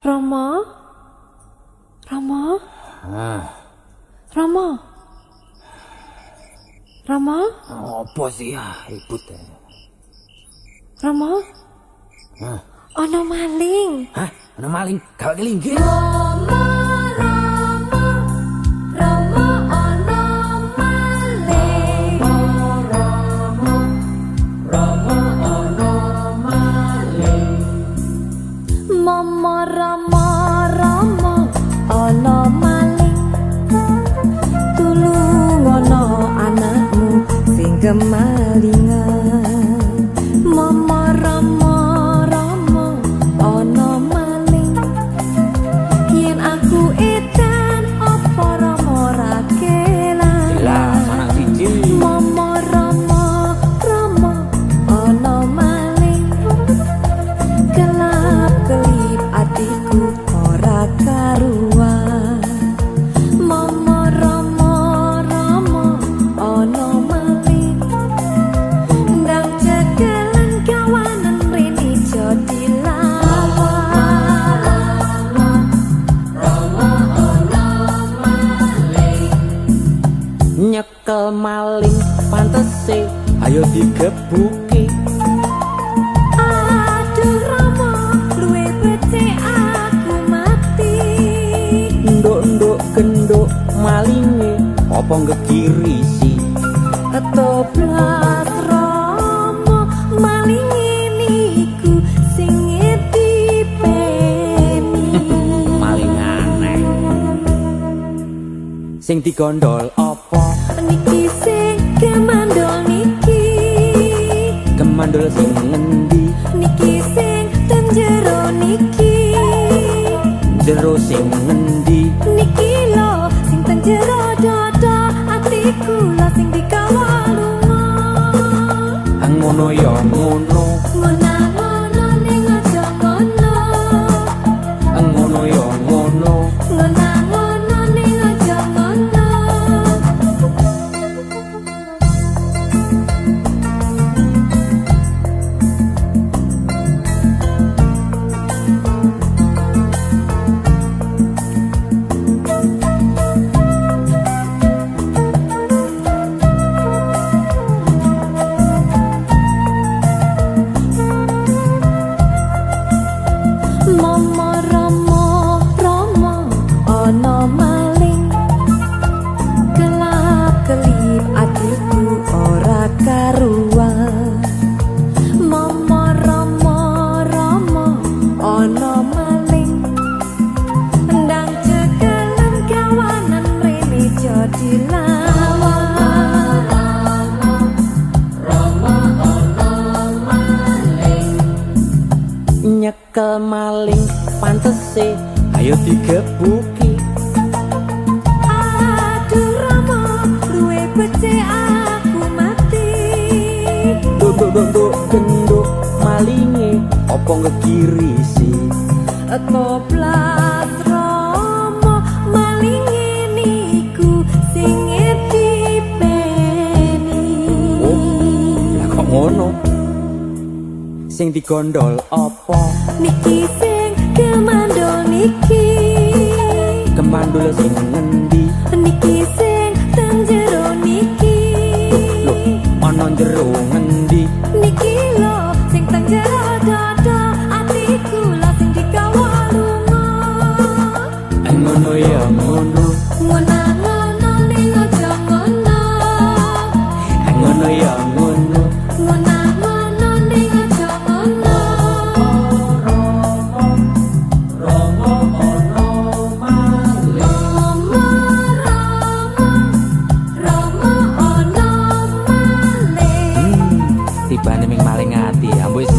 Rama? Rama? Rama? Rama? Apa sih ya, ribut ya? Rama? Ana maling. Hah? Ana maling? Gawat kelinggih. Kemalingan mama rama ana maling yen aku edan apa rama ra kelan jelas anak siji mama rama ana maling kelap kelip atiku ora karuan mama rama ana nyekel maling pantese ayo digebuki aduh Rama luwe becik aku mati nduk-nduk genduk malinge apa ngekirisi ketoplas Rama malinge niku sing dipeni maling aneh sing digondol apa niki sing kemandol niki kemandol sing ngendi niki sing ten jero niki jero sing ngendi niki lo sing ten jero dada atiku lo sing dikawalunga ngono ya ngono ngono ning aja ngono ngono ya ngono ngono ning aja ngono nyekel maling pantese ayo digebuki aduh Rama luwe becik aku mati nduk genduk malinge apa ngekirisi ketoplas Rama malinge niku sing dipeni lah kok ngono sing digondol apa niki sing kemandol niki kemandol sing ngendi niki sing ten jero niki lho ana jero ngendi niki lo sing ten jero dada atiku lo sing dikawalunga ngono ya ngono ngono ning aja ngono ngono ya ngono ngono ning aja ngono tibane ming maling ati ambu